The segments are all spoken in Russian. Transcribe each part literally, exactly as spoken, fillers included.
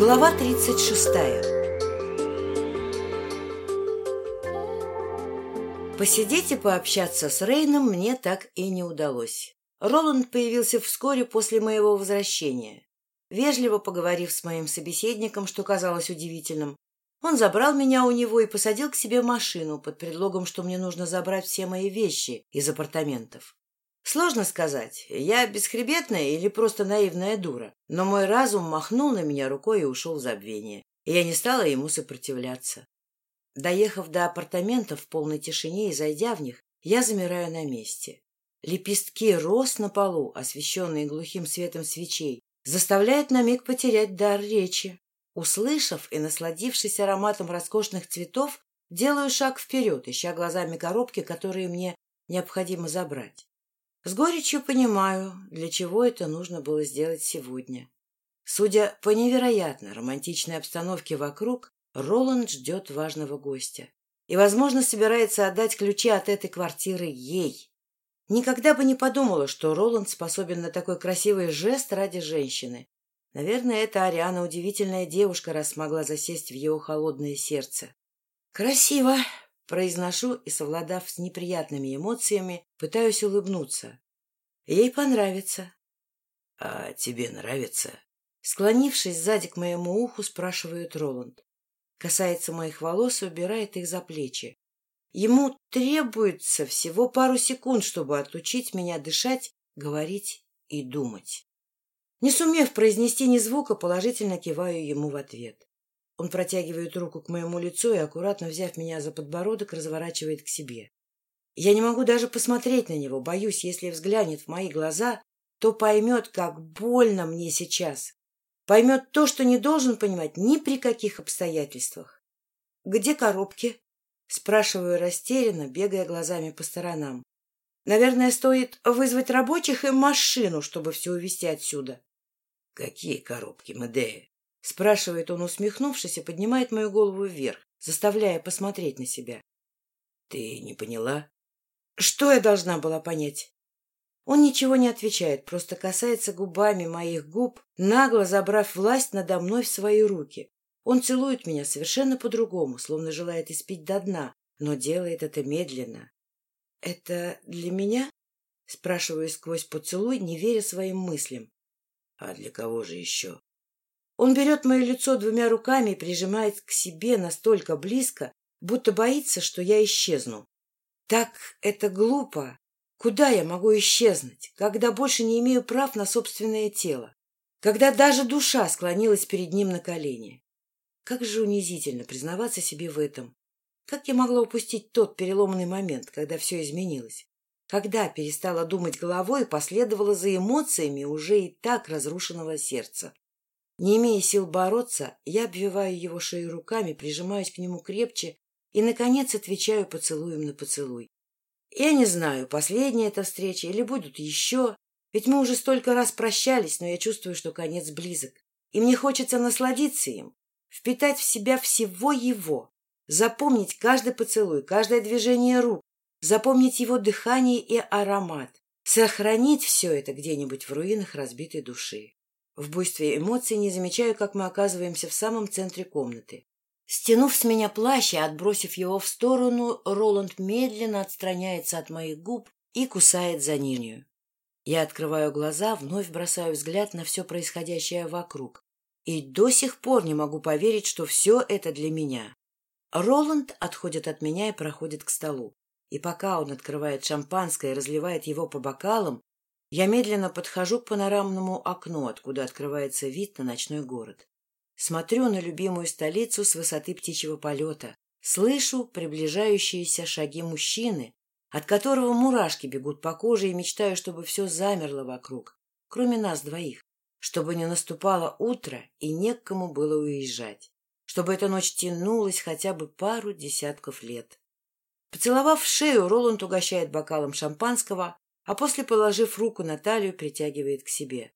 Глава тридцать шестая. Посидеть и пообщаться с Рейном мне так и не удалось. Роланд появился вскоре после моего возвращения. Вежливо поговорив с моим собеседником, что казалось удивительным, он забрал меня у него и посадил к себе в машину под предлогом, что мне нужно забрать все мои вещи из апартаментов. Сложно сказать, я бесхребетная или просто наивная дура, но мой разум махнул на меня рукой и ушел в забвение, и я не стала ему сопротивляться. Доехав до апартаментов в полной тишине и зайдя в них, я замираю на месте. Лепестки роз на полу, освещенные глухим светом свечей, заставляют на миг потерять дар речи. Услышав и насладившись ароматом роскошных цветов, делаю шаг вперед, ища глазами коробки, которые мне необходимо забрать. С горечью понимаю, для чего это нужно было сделать сегодня. Судя по невероятно романтичной обстановке вокруг, Роланд ждет важного гостя и, возможно, собирается отдать ключи от этой квартиры ей. Никогда бы не подумала, что Роланд способен на такой красивый жест ради женщины. Наверное, эта Ариана удивительная девушка, раз смогла засесть в его холодное сердце. «Красиво!» — произношу и, совладав с неприятными эмоциями, пытаюсь улыбнуться. Ей понравится. — А тебе нравится? Склонившись сзади к моему уху, спрашивает Роланд. Касается моих волос и убирает их за плечи. Ему требуется всего пару секунд, чтобы отучить меня дышать, говорить и думать. Не сумев произнести ни звука, положительно киваю ему в ответ. Он протягивает руку к моему лицу и, аккуратно взяв меня за подбородок, разворачивает к себе. Я не могу даже посмотреть на него, боюсь, если взглянет в мои глаза, то поймет, как больно мне сейчас. Поймет то, что не должен понимать ни при каких обстоятельствах. — Где коробки? — спрашиваю растерянно, бегая глазами по сторонам. — Наверное, стоит вызвать рабочих и машину, чтобы все увезти отсюда. — Какие коробки, Медея? — спрашивает он, усмехнувшись, и поднимает мою голову вверх, заставляя посмотреть на себя. — Ты не поняла? — Что я должна была понять? Он ничего не отвечает, просто касается губами моих губ, нагло забрав власть надо мной в свои руки. Он целует меня совершенно по-другому, словно желает испить до дна, но делает это медленно. — Это для меня? — спрашиваю сквозь поцелуй, не веря своим мыслям. — А для кого же еще? Он берет мое лицо двумя руками и прижимает к себе настолько близко, будто боится, что я исчезну. Так это глупо. Куда я могу исчезнуть, когда больше не имею прав на собственное тело? Когда даже душа склонилась перед ним на колени? Как же унизительно признаваться себе в этом. Как я могла упустить тот переломный момент, когда все изменилось? Когда перестала думать головой и последовала за эмоциями уже и так разрушенного сердца? Не имея сил бороться, я обвиваю его шею руками, прижимаюсь к нему крепче и, наконец, отвечаю поцелуем на поцелуй. Я не знаю, последняя эта встреча или будут еще, ведь мы уже столько раз прощались, но я чувствую, что конец близок, и мне хочется насладиться им, впитать в себя всего его, запомнить каждый поцелуй, каждое движение рук, запомнить его дыхание и аромат, сохранить все это где-нибудь в руинах разбитой души. В буйстве эмоций не замечаю, как мы оказываемся в самом центре комнаты. Стянув с меня плащ и отбросив его в сторону, Роланд медленно отстраняется от моих губ и кусает за нижнюю. Я открываю глаза, вновь бросаю взгляд на все происходящее вокруг. И до сих пор не могу поверить, что все это для меня. Роланд отходит от меня и проходит к столу. И пока он открывает шампанское и разливает его по бокалам, я медленно подхожу к панорамному окну, откуда открывается вид на ночной город. Смотрю на любимую столицу с высоты птичьего полета. Слышу приближающиеся шаги мужчины, от которого мурашки бегут по коже, и мечтаю, чтобы все замерло вокруг, кроме нас двоих, чтобы не наступало утро и не к кому было уезжать, чтобы эта ночь тянулась хотя бы пару десятков лет. Поцеловав в шею, Роланд угощает бокалом шампанского, а после, положив руку на талию, притягивает к себе.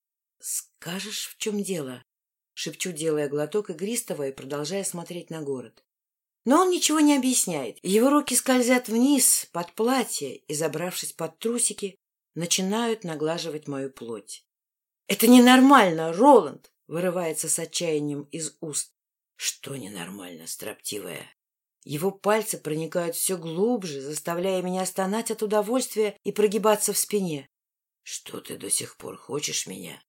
— Скажешь, в чем дело? — шепчу, делая глоток игристого и продолжая смотреть на город. Но он ничего не объясняет. Его руки скользят вниз, под платье, и, забравшись под трусики, начинают наглаживать мою плоть. — Это ненормально, Роланд! вырывается с отчаянием из уст. Что ненормально, строптивая? Его пальцы проникают все глубже, заставляя меня стонать от удовольствия и прогибаться в спине. Что ты до сих пор хочешь меня?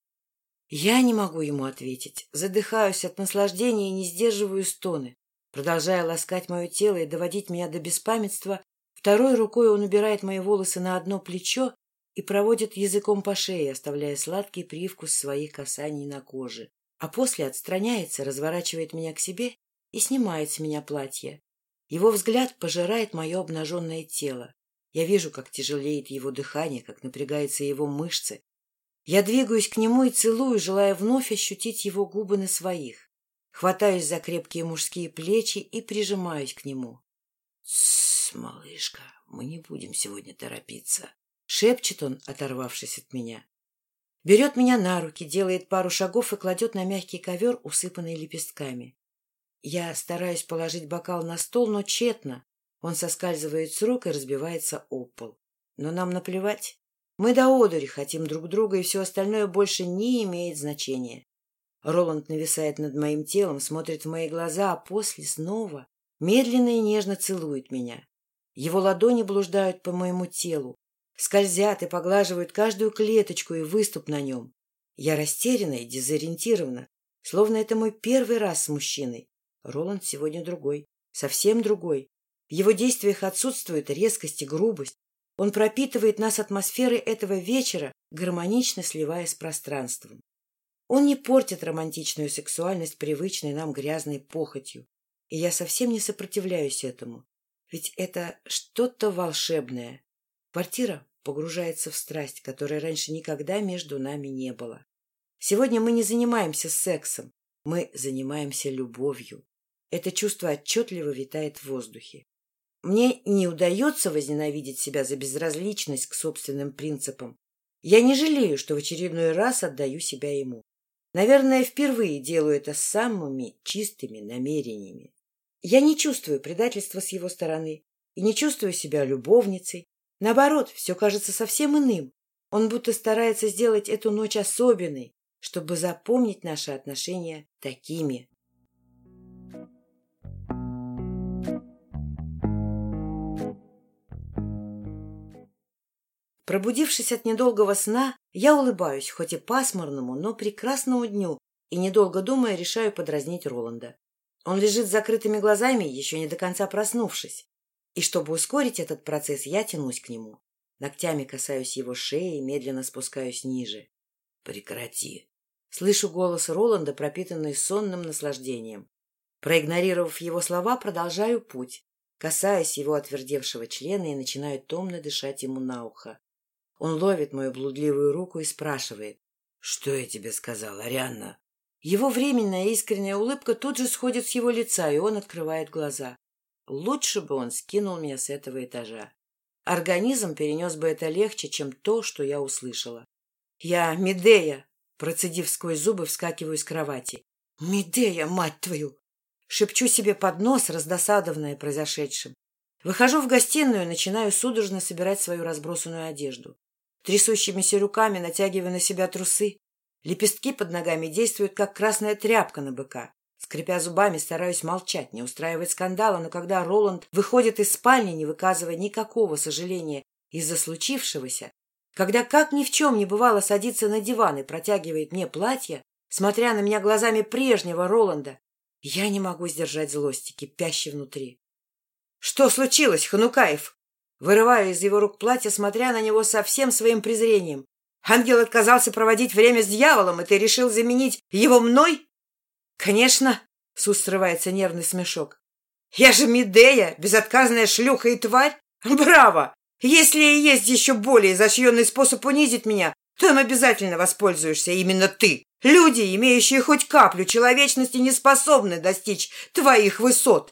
Я не могу ему ответить. Задыхаюсь от наслаждения и не сдерживаю стоны. Продолжая ласкать мое тело и доводить меня до беспамятства, второй рукой он убирает мои волосы на одно плечо и проводит языком по шее, оставляя сладкий привкус своих касаний на коже. А после отстраняется, разворачивает меня к себе и снимает с меня платье. Его взгляд пожирает мое обнаженное тело. Я вижу, как тяжелеет его дыхание, как напрягаются его мышцы. Я двигаюсь к нему и целую, желая вновь ощутить его губы на своих. Хватаюсь за крепкие мужские плечи и прижимаюсь к нему. — Тссс, малышка, мы не будем сегодня торопиться, — шепчет он, оторвавшись от меня. Берет меня на руки, делает пару шагов и кладет на мягкий ковер, усыпанный лепестками. Я стараюсь положить бокал на стол, но тщетно. Он соскальзывает с рук и разбивается об пол. Но нам наплевать. Мы до одури хотим друг друга, и все остальное больше не имеет значения. Роланд нависает над моим телом, смотрит в мои глаза, а после снова медленно и нежно целует меня. Его ладони блуждают по моему телу, скользят и поглаживают каждую клеточку и выступ на нем. Я растеряна и дезориентирована, словно это мой первый раз с мужчиной. Роланд сегодня другой, совсем другой. В его действиях отсутствует резкость и грубость. Он пропитывает нас атмосферой этого вечера, гармонично сливаясь с пространством. Он не портит романтичную сексуальность привычной нам грязной похотью. И я совсем не сопротивляюсь этому. Ведь это что-то волшебное. Квартира погружается в страсть, которой раньше никогда между нами не было. Сегодня мы не занимаемся сексом, мы занимаемся любовью. Это чувство отчетливо витает в воздухе. Мне не удается возненавидеть себя за безразличность к собственным принципам. Я не жалею, что в очередной раз отдаю себя ему. Наверное, впервые делаю это с самыми чистыми намерениями. Я не чувствую предательства с его стороны и не чувствую себя любовницей. Наоборот, все кажется совсем иным. Он будто старается сделать эту ночь особенной, чтобы запомнить наши отношения такими. Пробудившись от недолгого сна, я улыбаюсь, хоть и пасмурному, но прекрасному дню, и, недолго думая, решаю подразнить Роланда. Он лежит с закрытыми глазами, еще не до конца проснувшись. И чтобы ускорить этот процесс, я тянусь к нему. Ногтями касаюсь его шеи и медленно спускаюсь ниже. «Прекрати!» Слышу голос Роланда, пропитанный сонным наслаждением. Проигнорировав его слова, продолжаю путь, касаясь его отвердевшего члена и начинаю томно дышать ему на ухо. Он ловит мою блудливую руку и спрашивает: «Что я тебе сказал, Арианна?» Его временная искренняя улыбка тут же сходит с его лица, и он открывает глаза. Лучше бы он скинул меня с этого этажа. Организм перенес бы это легче, чем то, что я услышала. «Я Медея!» Процедив сквозь зубы, вскакиваю с кровати. «Медея, мать твою!» Шепчу себе под нос, раздосадованная произошедшим. Выхожу в гостиную и начинаю судорожно собирать свою разбросанную одежду. Трясущимися руками натягиваю на себя трусы. Лепестки под ногами действуют, как красная тряпка на быка. Скрипя зубами, стараюсь молчать, не устраивать скандала, но когда Роланд выходит из спальни, не выказывая никакого сожаления из-за случившегося, когда, как ни в чем не бывало, садится на диван и протягивает мне платье, смотря на меня глазами прежнего Роланда, я не могу сдержать злости, кипящей внутри. — Что случилось, Ханукаев? Вырываю из его рук платье, смотря на него со всем своим презрением. Ангел отказался проводить время с дьяволом, и ты решил заменить его мной? — Конечно, — с уст срывается нервный смешок. — Я же Медея, безотказная шлюха и тварь. Браво! Если и есть еще более изощренный способ унизить меня, то им обязательно воспользуешься именно ты. Люди, имеющие хоть каплю человечности, не способны достичь твоих высот.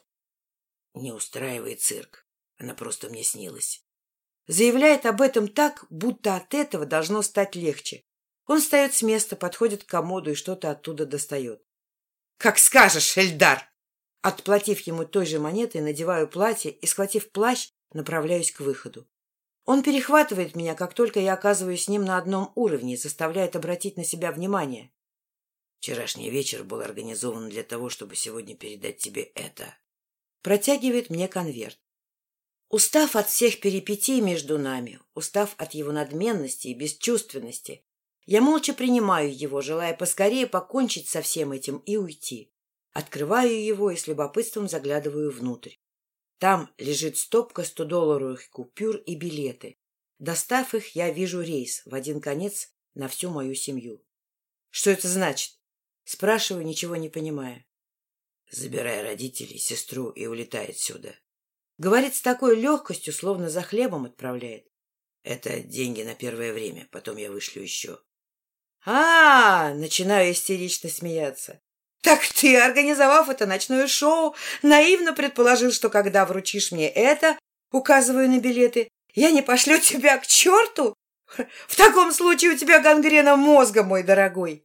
Не устраивай цирк. Она просто мне снилась. Заявляет об этом так, будто от этого должно стать легче. Он встает с места, подходит к комоду и что-то оттуда достает. — Как скажешь, Эльдар! Отплатив ему той же монетой, надеваю платье и, схватив плащ, направляюсь к выходу. Он перехватывает меня, как только я оказываюсь с ним на одном уровне, и заставляет обратить на себя внимание. Вчерашний вечер был организован для того, чтобы сегодня передать тебе это. Протягивает мне конверт. Устав от всех перипетий между нами, устав от его надменности и бесчувственности, я молча принимаю его, желая поскорее покончить со всем этим и уйти. Открываю его и с любопытством заглядываю внутрь. Там лежит стопка стодолларовых купюр и билеты. Достав их, я вижу рейс в один конец на всю мою семью. Что это значит? Спрашиваю, ничего не понимая. Забирай родителей, сестру и улетай отсюда. Говорит с такой легкостью, словно за хлебом отправляет. Это деньги на первое время, потом я вышлю еще. А, -а, -а начинаю истерично смеяться. Так ты, организовав это ночное шоу, наивно предположил, что когда вручишь мне это, указываю на билеты, я не пошлю тебя к черту? В таком случае у тебя гангрена мозга, мой дорогой.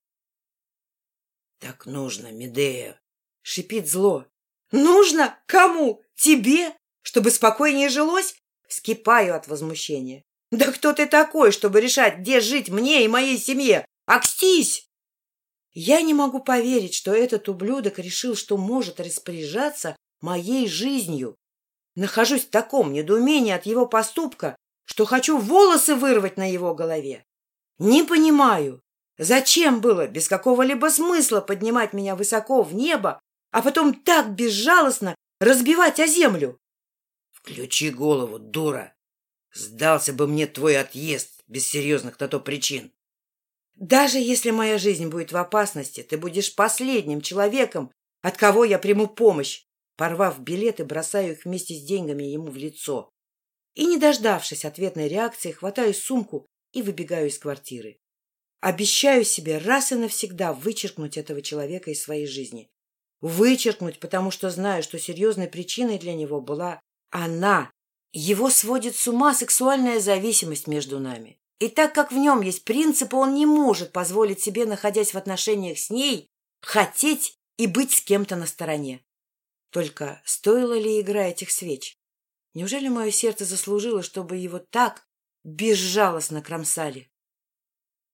Так нужно, Медея, шипит зло. Нужно? Кому? Тебе? Чтобы спокойнее жилось? Вскипаю от возмущения. Да кто ты такой, чтобы решать, где жить мне и моей семье? Акстись! Я не могу поверить, что этот ублюдок решил, что может распоряжаться моей жизнью. Нахожусь в таком недоумении от его поступка, что хочу волосы вырвать на его голове. Не понимаю, зачем было без какого-либо смысла поднимать меня высоко в небо, а потом так безжалостно разбивать о землю. Включи голову, дура. Сдался бы мне твой отъезд без серьезных на то причин. Даже если моя жизнь будет в опасности, ты будешь последним человеком, от кого я приму помощь. Порвав билеты, бросаю их вместе с деньгами ему в лицо. И, не дождавшись ответной реакции, хватаю сумку и выбегаю из квартиры. Обещаю себе раз и навсегда вычеркнуть этого человека из своей жизни. Вычеркнуть, потому что знаю, что серьезной причиной для него была она. Его сводит с ума сексуальная зависимость между нами. И так как в нем есть принципы, он не может позволить себе, находясь в отношениях с ней, хотеть и быть с кем-то на стороне. Только стоила ли игра этих свеч? Неужели мое сердце заслужило, чтобы его так безжалостно кромсали?